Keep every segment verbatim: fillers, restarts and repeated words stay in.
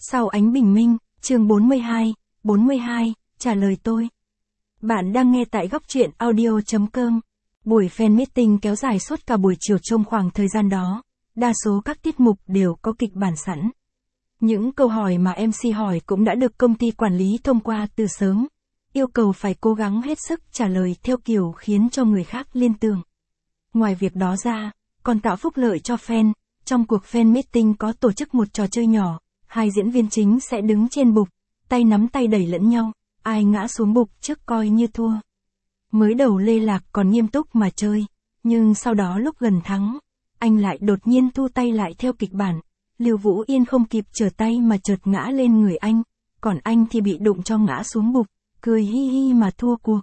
Sau ánh bình minh, chương bốn mươi hai, bốn mươi hai, trả lời tôi. Bạn đang nghe tại góc truyện audio chấm com. Buổi fan meeting kéo dài suốt cả buổi chiều. Trong khoảng thời gian đó, đa số các tiết mục đều có kịch bản sẵn. Những câu hỏi mà em xê hỏi cũng đã được công ty quản lý thông qua từ sớm, yêu cầu phải cố gắng hết sức trả lời theo kiểu khiến cho người khác liên tưởng. Ngoài việc đó ra, còn tạo phúc lợi cho fan, trong cuộc fan meeting có tổ chức một trò chơi nhỏ, hai diễn viên chính sẽ đứng trên bục, tay nắm tay đẩy lẫn nhau, ai ngã xuống bục trước coi như thua. Mới đầu Lê Lạc còn nghiêm túc mà chơi, nhưng sau đó lúc gần thắng, anh lại đột nhiên thu tay lại theo kịch bản. Lưu Vũ Yên không kịp trở tay mà chợt ngã lên người anh, còn anh thì bị đụng cho ngã xuống bục, cười hi hi mà thua cuộc.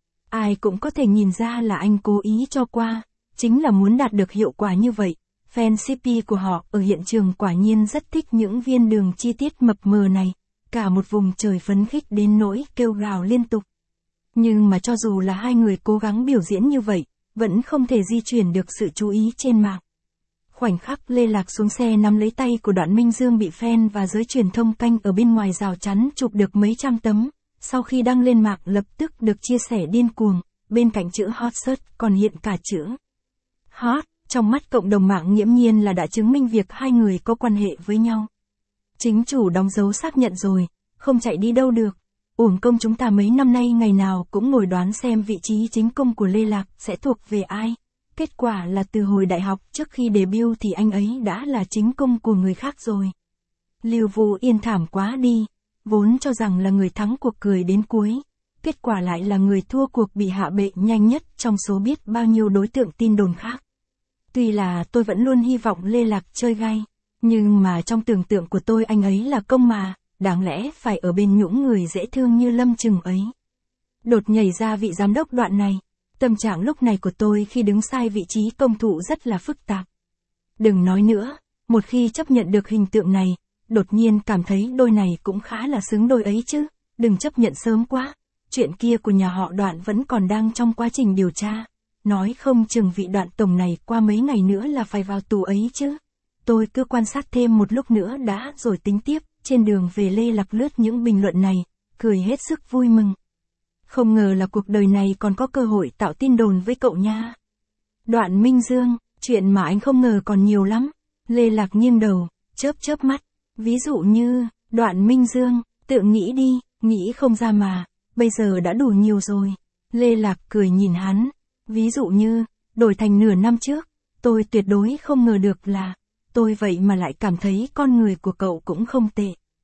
Ai cũng có thể nhìn ra là anh cố ý cho qua, chính là muốn đạt được hiệu quả như vậy. Fan xê pê của họ ở hiện trường quả nhiên rất thích những viên đường chi tiết mập mờ này, cả một vùng trời phấn khích đến nỗi kêu gào liên tục. Nhưng mà cho dù là hai người cố gắng biểu diễn như vậy, vẫn không thể di chuyển được sự chú ý trên mạng. Khoảnh khắc Lê Lạc xuống xe nắm lấy tay của Đoạn Minh Dương bị fan và giới truyền thông canh ở bên ngoài rào chắn chụp được mấy trăm tấm, sau khi đăng lên mạng lập tức được chia sẻ điên cuồng, bên cạnh chữ hot search còn hiện cả chữ hot, trong mắt cộng đồng mạng nghiễm nhiên là đã chứng minh việc hai người có quan hệ với nhau. Chính chủ đóng dấu xác nhận rồi, không chạy đi đâu được. Uổng công chúng ta mấy năm nay ngày nào cũng ngồi đoán xem vị trí chính công của Lê Lạc sẽ thuộc về ai. Kết quả là từ hồi đại học trước khi debut thì anh ấy đã là chính công của người khác rồi. Lưu Vũ Yên thảm quá đi, vốn cho rằng là người thắng cuộc cười đến cuối, kết quả lại là người thua cuộc bị hạ bệ nhanh nhất trong số biết bao nhiêu đối tượng tin đồn khác. Tuy là tôi vẫn luôn hy vọng Lê Lạc chơi gay, nhưng mà trong tưởng tượng của tôi anh ấy là công mà, đáng lẽ phải ở bên những người dễ thương như Lâm Trừng ấy. Đột nhảy ra vị giám đốc Đoạn này. Tâm trạng lúc này của tôi khi đứng sai vị trí công thụ rất là phức tạp. Đừng nói nữa, một khi chấp nhận được hình tượng này, đột nhiên cảm thấy đôi này cũng khá là xứng đôi ấy chứ, đừng chấp nhận sớm quá. Chuyện kia của nhà họ Đoạn vẫn còn đang trong quá trình điều tra, nói không chừng vị Đoạn tổng này qua mấy ngày nữa là phải vào tù ấy chứ. Tôi cứ quan sát thêm một lúc nữa đã rồi tính tiếp. Trên đường về Lê Lạc lướt những bình luận này, cười hết sức vui mừng. Không ngờ là cuộc đời này còn có cơ hội tạo tin đồn với cậu nha. Đoạn Minh Dương, chuyện mà anh không ngờ còn nhiều lắm. Lê Lạc nghiêng đầu, chớp chớp mắt. Ví dụ như, Đoạn Minh Dương, tự nghĩ đi, nghĩ không ra mà, bây giờ đã đủ nhiều rồi. Lê Lạc cười nhìn hắn. Ví dụ như, đổi thành nửa năm trước, tôi tuyệt đối không ngờ được là, tôi vậy mà lại cảm thấy con người của cậu cũng không tệ.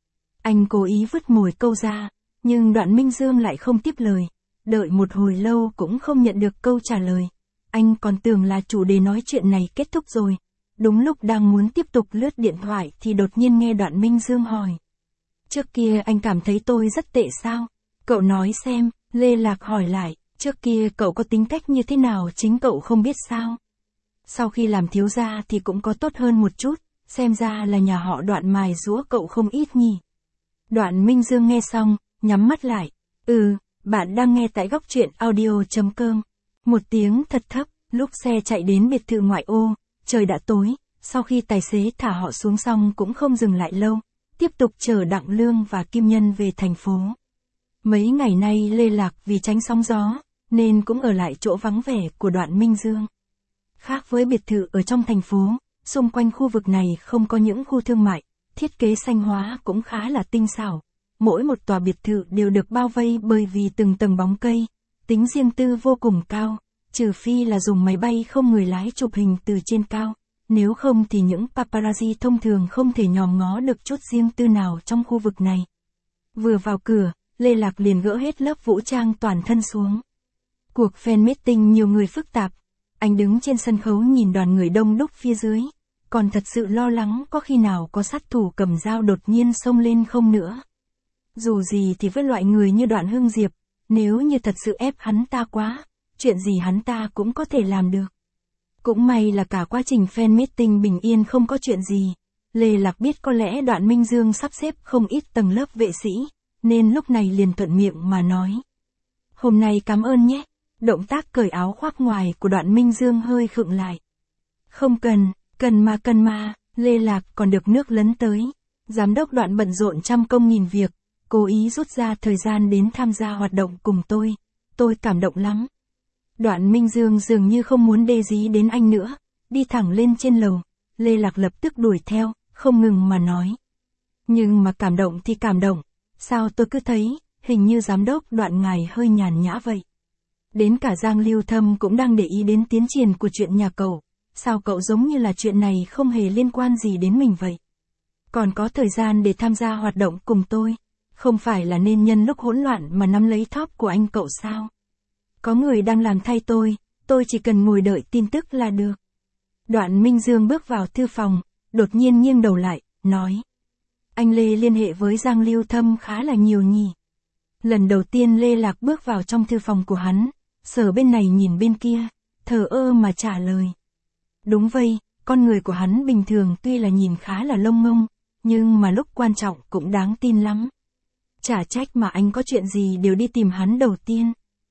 Anh cố ý vứt mồi câu ra, nhưng Đoạn Minh Dương lại không tiếp lời. Đợi một hồi lâu cũng không nhận được câu trả lời. Anh còn tưởng là chủ đề nói chuyện này kết thúc rồi. Đúng lúc đang muốn tiếp tục lướt điện thoại thì đột nhiên nghe Đoạn Minh Dương hỏi. Trước kia anh cảm thấy tôi rất tệ sao? Cậu nói xem, Lê Lạc hỏi lại, trước kia cậu có tính cách như thế nào chính cậu không biết sao? Sau khi làm thiếu gia thì cũng có tốt hơn một chút, xem ra là nhà họ Đoạn mài giũa cậu không ít nhỉ. Đoạn Minh Dương nghe xong, nhắm mắt lại. Ừ, bạn đang nghe tại góc truyện audio chấm com. Một tiếng thật thấp, lúc xe chạy đến biệt thự ngoại ô, trời đã tối, sau khi tài xế thả họ xuống xong cũng không dừng lại lâu, tiếp tục chở Đặng Lương và Kim Nhân về thành phố. Mấy ngày nay Lê Lạc vì tránh sóng gió, nên cũng ở lại chỗ vắng vẻ của Đoạn Minh Dương. Khác với biệt thự ở trong thành phố, xung quanh khu vực này không có những khu thương mại, thiết kế xanh hóa cũng khá là tinh xảo. Mỗi một tòa biệt thự đều được bao vây bởi vì từng tầng bóng cây, tính riêng tư vô cùng cao, trừ phi là dùng máy bay không người lái chụp hình từ trên cao, nếu không thì những paparazzi thông thường không thể nhòm ngó được chút riêng tư nào trong khu vực này. Vừa vào cửa, Lê Lạc liền gỡ hết lớp vũ trang toàn thân xuống. Cuộc fan meeting nhiều người phức tạp. Anh đứng trên sân khấu nhìn đoàn người đông đúc phía dưới, còn thật sự lo lắng có khi nào có sát thủ cầm dao đột nhiên xông lên không nữa. Dù gì thì với loại người như Đoạn Hưng Diệp, nếu như thật sự ép hắn ta quá, chuyện gì hắn ta cũng có thể làm được. Cũng may là cả quá trình fan meeting bình yên không có chuyện gì. Lê Lạc biết có lẽ Đoạn Minh Dương sắp xếp không ít tầng lớp vệ sĩ, nên lúc này liền thuận miệng mà nói. Hôm nay cảm ơn nhé. Động tác cởi áo khoác ngoài của Đoạn Minh Dương hơi khựng lại. Không cần, cần mà cần mà, Lê Lạc còn được nước lấn tới. Giám đốc Đoạn bận rộn trăm công nghìn việc, cố ý rút ra thời gian đến tham gia hoạt động cùng tôi. Tôi cảm động lắm. Đoạn Minh Dương dường như không muốn đê dí đến anh nữa, đi thẳng lên trên lầu. Lê Lạc lập tức đuổi theo, không ngừng mà nói. Nhưng mà cảm động thì cảm động, sao tôi cứ thấy, hình như giám đốc Đoạn ngài hơi nhàn nhã vậy. Đến cả Giang Lưu Thâm cũng đang để ý đến tiến triển của chuyện nhà cậu, sao cậu giống như là chuyện này không hề liên quan gì đến mình vậy. Còn có thời gian để tham gia hoạt động cùng tôi, không phải là nên nhân lúc hỗn loạn mà nắm lấy top của anh cậu sao? Có người đang làm thay tôi, tôi chỉ cần ngồi đợi tin tức là được. Đoạn Minh Dương bước vào thư phòng, đột nhiên nghiêng đầu lại, nói. Anh Lê liên hệ với Giang Lưu Thâm khá là nhiều nhỉ. Lần đầu tiên Lê Lạc bước vào trong thư phòng của hắn, Sở bên này nhìn bên kia, thờ ơ mà trả lời. Đúng vậy, con người của hắn bình thường tuy là nhìn khá là lông ngông, nhưng mà lúc quan trọng cũng đáng tin lắm. Chả trách mà anh có chuyện gì đều đi tìm hắn đầu tiên.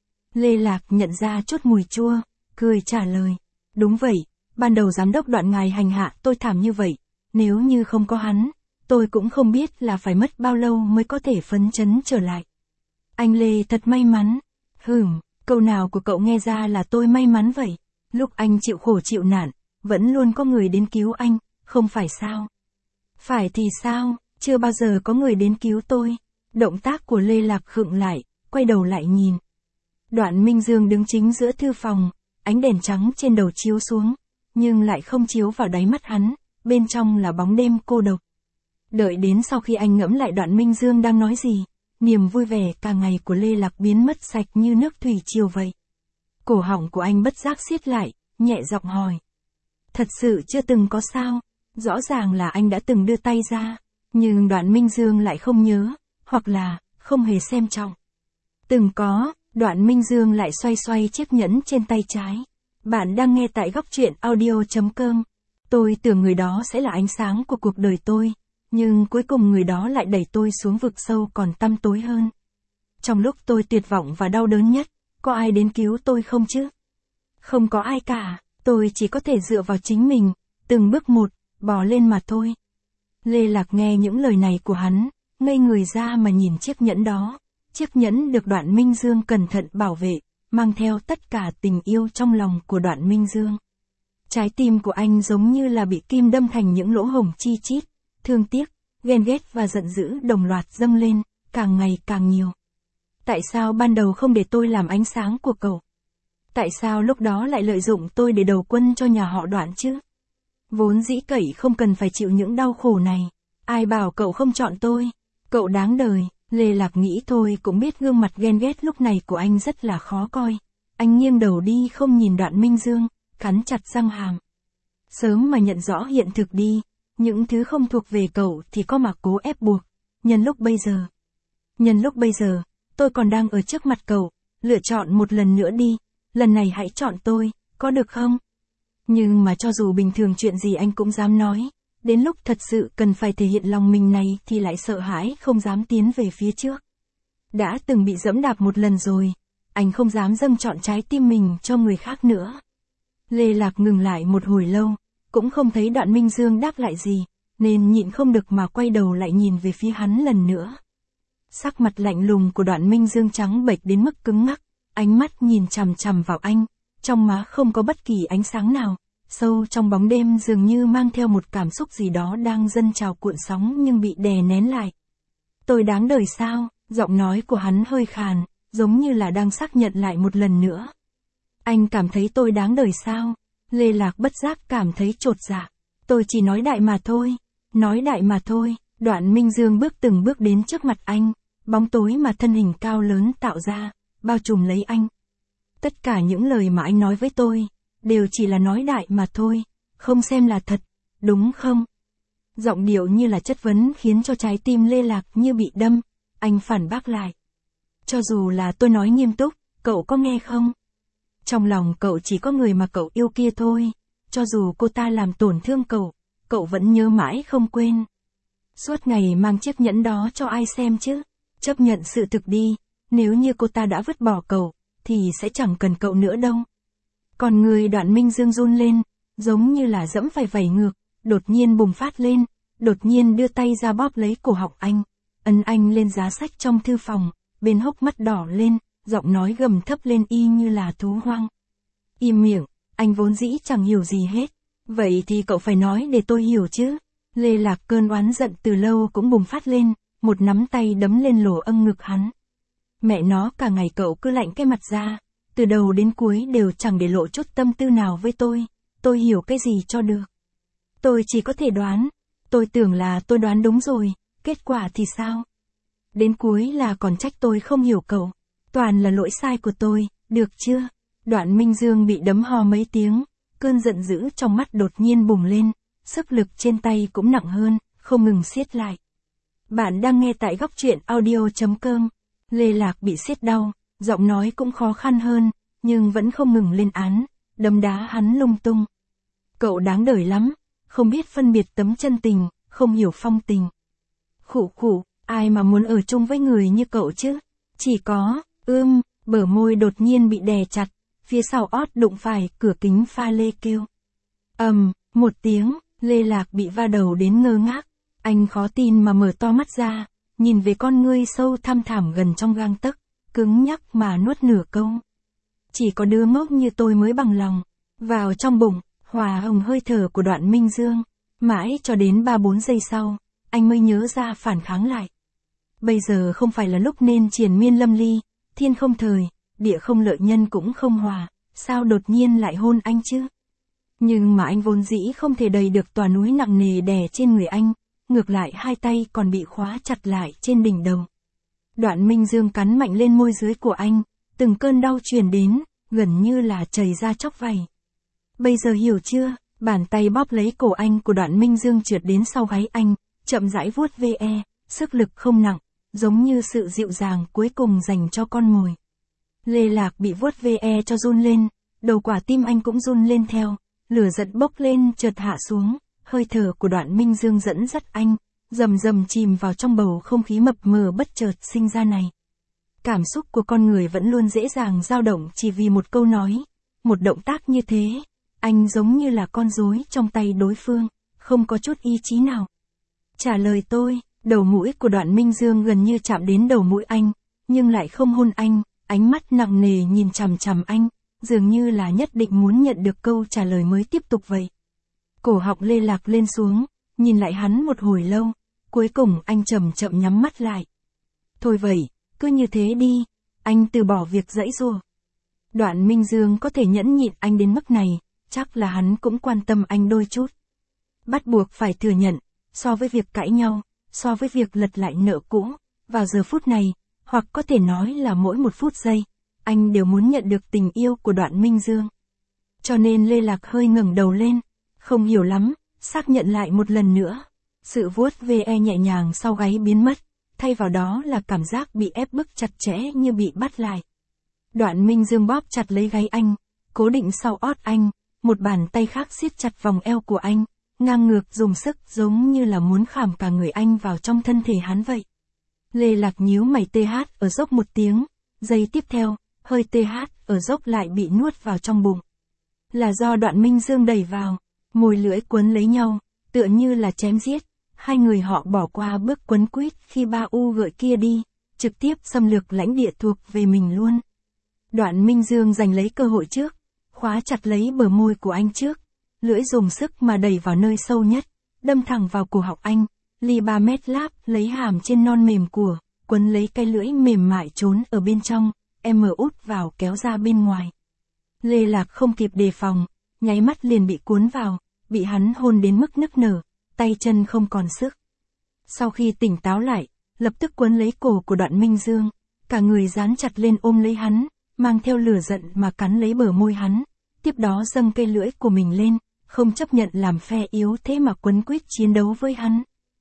Lê Lạc nhận ra chút mùi chua, cười trả lời. Đúng vậy, ban đầu giám đốc Đoạn ngài hành hạ tôi thảm như vậy, nếu như không có hắn, tôi cũng không biết là phải mất bao lâu mới có thể phấn chấn trở lại. Anh Lê thật may mắn. Hừm, câu nào của cậu nghe ra là tôi may mắn vậy. Lúc anh chịu khổ chịu nạn, vẫn luôn có người đến cứu anh, không phải sao? Phải thì sao, chưa bao giờ có người đến cứu tôi. Động tác của Lê Lạc khựng lại, quay đầu lại nhìn. Đoạn Minh Dương đứng chính giữa thư phòng, ánh đèn trắng trên đầu chiếu xuống, nhưng lại không chiếu vào đáy mắt hắn, bên trong là bóng đêm cô độc. Đợi đến sau khi anh ngẫm lại Đoạn Minh Dương đang nói gì, niềm vui vẻ cả ngày của Lê Lạc biến mất sạch như nước thủy triều vậy. Cổ họng của anh bất giác siết lại, nhẹ giọng hỏi. Thật sự chưa từng có sao, rõ ràng là anh đã từng đưa tay ra, nhưng Đoạn Minh Dương lại không nhớ, hoặc là, không hề xem trọng. Từng có, Đoạn Minh Dương lại xoay xoay chiếc nhẫn trên tay trái. Bạn đang nghe tại góc truyện audio chấm com. Tôi tưởng người đó sẽ là ánh sáng của cuộc đời tôi, nhưng cuối cùng người đó lại đẩy tôi xuống vực sâu còn tăm tối hơn. Trong lúc tôi tuyệt vọng và đau đớn nhất, có ai đến cứu tôi không chứ? Không có ai cả, tôi chỉ có thể dựa vào chính mình, từng bước một, bò lên mà thôi. Lê Lạc nghe những lời này của hắn, ngây người ra mà nhìn chiếc nhẫn đó. Chiếc nhẫn được Đoạn Minh Dương cẩn thận bảo vệ, mang theo tất cả tình yêu trong lòng của Đoạn Minh Dương. Trái tim của anh giống như là bị kim đâm thành những lỗ hổng chi chít, thương tiếc, ghen ghét và giận dữ đồng loạt dâng lên, càng ngày càng nhiều. Tại sao ban đầu không để tôi làm ánh sáng của cậu? Tại sao lúc đó lại lợi dụng tôi để đầu quân cho nhà họ Đoạn chứ? Vốn dĩ cậy không cần phải chịu những đau khổ này. Ai bảo cậu không chọn tôi? Cậu đáng đời. Lê Lạc nghĩ thôi cũng biết gương mặt ghen ghét lúc này của anh rất là khó coi. Anh nghiêng đầu đi không nhìn Đoạn Minh Dương, cắn chặt răng hàm. Sớm mà nhận rõ hiện thực đi, những thứ không thuộc về cậu thì có mà cố ép buộc. Nhân lúc bây giờ, nhân lúc bây giờ, tôi còn đang ở trước mặt cậu, lựa chọn một lần nữa đi, lần này hãy chọn tôi, có được không? Nhưng mà cho dù bình thường chuyện gì anh cũng dám nói, đến lúc thật sự cần phải thể hiện lòng mình này thì lại sợ hãi không dám tiến về phía trước. Đã từng bị dẫm đạp một lần rồi, anh không dám dâng chọn trái tim mình cho người khác nữa. Lê Lạc ngừng lại một hồi lâu, cũng không thấy Đoạn Minh Dương đáp lại gì, nên nhịn không được mà quay đầu lại nhìn về phía hắn lần nữa. Sắc mặt lạnh lùng của Đoạn Minh Dương trắng bệch đến mức cứng ngắc, ánh mắt nhìn chằm chằm vào anh, trong má không có bất kỳ ánh sáng nào, sâu trong bóng đêm dường như mang theo một cảm xúc gì đó đang dâng trào cuộn sóng nhưng bị đè nén lại. Tôi đáng đời sao? Giọng nói của hắn hơi khàn, giống như là đang xác nhận lại một lần nữa. Anh cảm thấy tôi đáng đời sao? Lê Lạc bất giác cảm thấy chột dạ. Tôi chỉ nói đại mà thôi, nói đại mà thôi. Đoạn Minh Dương bước từng bước đến trước mặt anh, bóng tối mà thân hình cao lớn tạo ra, bao trùm lấy anh. Tất cả những lời mà anh nói với tôi, đều chỉ là nói đại mà thôi, không xem là thật, đúng không? Giọng điệu như là chất vấn khiến cho trái tim Lê Lạc như bị đâm, anh phản bác lại. Cho dù là tôi nói nghiêm túc, cậu có nghe không? Trong lòng cậu chỉ có người mà cậu yêu kia thôi, cho dù cô ta làm tổn thương cậu, cậu vẫn nhớ mãi không quên. Suốt ngày mang chiếc nhẫn đó cho ai xem chứ? Chấp nhận sự thực đi, nếu như cô ta đã vứt bỏ cậu, thì sẽ chẳng cần cậu nữa đâu. Còn người Đoạn Minh Dương run lên, giống như là dẫm phải vảy ngược, đột nhiên bùng phát lên, đột nhiên đưa tay ra bóp lấy cổ họng anh, ấn anh lên giá sách trong thư phòng, bên hốc mắt đỏ lên, giọng nói gầm thấp lên y như là thú hoang. Im miệng, anh vốn dĩ chẳng hiểu gì hết. Vậy thì cậu phải nói để tôi hiểu chứ. Lê Lạc cơn oán giận từ lâu cũng bùng phát lên, một nắm tay đấm lên lỗ âng ngực hắn. Mẹ nó, cả ngày cậu cứ lạnh cái mặt ra, từ đầu đến cuối đều chẳng để lộ chút tâm tư nào với tôi, tôi hiểu cái gì cho được. Tôi chỉ có thể đoán, tôi tưởng là tôi đoán đúng rồi, kết quả thì sao? Đến cuối là còn trách tôi không hiểu cậu, toàn là lỗi sai của tôi, được chưa? Đoạn Minh Dương bị đấm ho mấy tiếng, cơn giận dữ trong mắt đột nhiên bùng lên, sức lực trên tay cũng nặng hơn, không ngừng siết lại. Bạn đang nghe tại góc truyện audio chấm com. Lê Lạc bị siết đau, giọng nói cũng khó khăn hơn, nhưng vẫn không ngừng lên án, đấm đá hắn lung tung. Cậu đáng đời lắm, không biết phân biệt tấm chân tình, không hiểu phong tình. Khụ khụ, ai mà muốn ở chung với người như cậu chứ? Chỉ có, ưm, bờ môi đột nhiên bị đè chặt, phía sau ót đụng phải cửa kính pha lê kêu. Ầm, um, một tiếng, Lê Lạc bị va đầu đến ngơ ngác, anh khó tin mà mở to mắt ra, nhìn về con ngươi sâu thăm thẳm gần trong gang tấc, cứng nhắc mà nuốt nửa câu. Chỉ có đứa ngốc như tôi mới bằng lòng, vào trong bụng, hòa hồng hơi thở của Đoạn Minh Dương, mãi cho đến ba bốn giây sau, anh mới nhớ ra phản kháng lại. Bây giờ không phải là lúc nên triền miên lâm ly, thiên không thời, địa không lợi nhân cũng không hòa, sao đột nhiên lại hôn anh chứ? Nhưng mà anh vốn dĩ không thể đầy được tòa núi nặng nề đè trên người anh, ngược lại hai tay còn bị khóa chặt lại trên đỉnh đầu. Đoạn Minh Dương cắn mạnh lên môi dưới của anh, từng cơn đau truyền đến, gần như là chảy ra chóc vảy. Bây giờ hiểu chưa? Bàn tay bóp lấy cổ anh của Đoạn Minh Dương trượt đến sau gáy anh, chậm rãi vuốt ve, sức lực không nặng, giống như sự dịu dàng cuối cùng dành cho con mồi. Lê Lạc bị vuốt ve cho run lên, đầu quả tim anh cũng run lên theo, lửa giận bốc lên chợt hạ xuống, hơi thở của Đoạn Minh Dương dẫn dắt anh, rầm rầm chìm vào trong bầu không khí mập mờ bất chợt sinh ra này. Cảm xúc của con người vẫn luôn dễ dàng dao động chỉ vì một câu nói, một động tác như thế, anh giống như là con rối trong tay đối phương, không có chút ý chí nào. Trả lời tôi, đầu mũi của Đoạn Minh Dương gần như chạm đến đầu mũi anh, nhưng lại không hôn anh, ánh mắt nặng nề nhìn chằm chằm anh, dường như là nhất định muốn nhận được câu trả lời mới tiếp tục vậy. Cổ họng Lê Lạc lên xuống, nhìn lại hắn một hồi lâu, cuối cùng anh chậm chậm nhắm mắt lại. Thôi vậy, cứ như thế đi, anh từ bỏ việc giãy giụa. Đoạn Minh Dương có thể nhẫn nhịn anh đến mức này, chắc là hắn cũng quan tâm anh đôi chút. Bắt buộc phải thừa nhận, so với việc cãi nhau, so với việc lật lại nợ cũ, vào giờ phút này, hoặc có thể nói là mỗi một phút giây, anh đều muốn nhận được tình yêu của Đoạn Minh Dương. Cho nên Lê Lạc hơi ngẩng đầu lên, không hiểu lắm, xác nhận lại một lần nữa. Sự vuốt ve nhẹ nhàng sau gáy biến mất, thay vào đó là cảm giác bị ép bức chặt chẽ như bị bắt lại. Đoạn Minh Dương bóp chặt lấy gáy anh, cố định sau ót anh, một bàn tay khác siết chặt vòng eo của anh, ngang ngược dùng sức giống như là muốn khảm cả người anh vào trong thân thể hắn vậy. Lê Lạc nhíu mày tê hát ở dốc một tiếng, giây tiếp theo, hơi tê hát ở dốc lại bị nuốt vào trong bụng. Là do Đoạn Minh Dương đẩy vào, môi lưỡi quấn lấy nhau, tựa như là chém giết, hai người họ bỏ qua bước quấn quýt khi ba u gợi kia đi, trực tiếp xâm lược lãnh địa thuộc về mình luôn. Đoạn Minh Dương giành lấy cơ hội trước, khóa chặt lấy bờ môi của anh trước, lưỡi dùng sức mà đẩy vào nơi sâu nhất, đâm thẳng vào cổ họng anh, ly ba mét láp lấy hàm trên non mềm của, quấn lấy cái lưỡi mềm mại trốn ở bên trong, em mở út vào kéo ra bên ngoài. Lê Lạc không kịp đề phòng, nháy mắt liền bị cuốn vào, bị hắn hôn đến mức nức nở, tay chân không còn sức. Sau khi tỉnh táo lại, lập tức quấn lấy cổ của Đoạn Minh Dương, cả người dán chặt lên ôm lấy hắn, mang theo lửa giận mà cắn lấy bờ môi hắn, tiếp đó dâng cây lưỡi của mình lên, không chấp nhận làm phe yếu thế mà quấn quýt chiến đấu với hắn.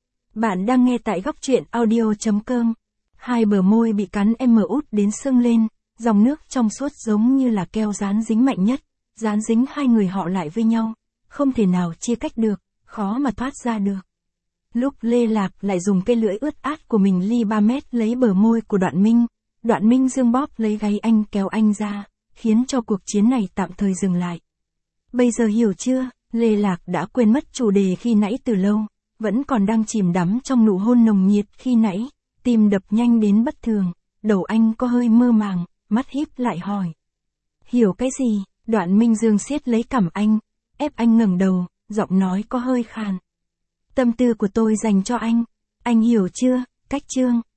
Bạn đang nghe tại góc truyện audio chấm com. Hai bờ môi bị cắn em mở út đến sưng lên, dòng nước trong suốt giống như là keo dán dính mạnh nhất, dán dính hai người họ lại với nhau, không thể nào chia cách được, khó mà thoát ra được. Lúc Lê Lạc lại dùng cây lưỡi ướt át của mình ly ba mét lấy bờ môi của Đoạn Minh, Đoạn Minh Dương bóp lấy gáy anh kéo anh ra, khiến cho cuộc chiến này tạm thời dừng lại. Bây giờ hiểu chưa, Lê Lạc đã quên mất chủ đề khi nãy từ lâu, vẫn còn đang chìm đắm trong nụ hôn nồng nhiệt khi nãy, tim đập nhanh đến bất thường, đầu anh có hơi mơ màng, mắt híp lại hỏi. Hiểu cái gì? Đoạn Minh Dương siết lấy cằm anh, ép anh ngẩng đầu, giọng nói có hơi khàn. Tâm tư của tôi dành cho anh, anh hiểu chưa, Cách Trương?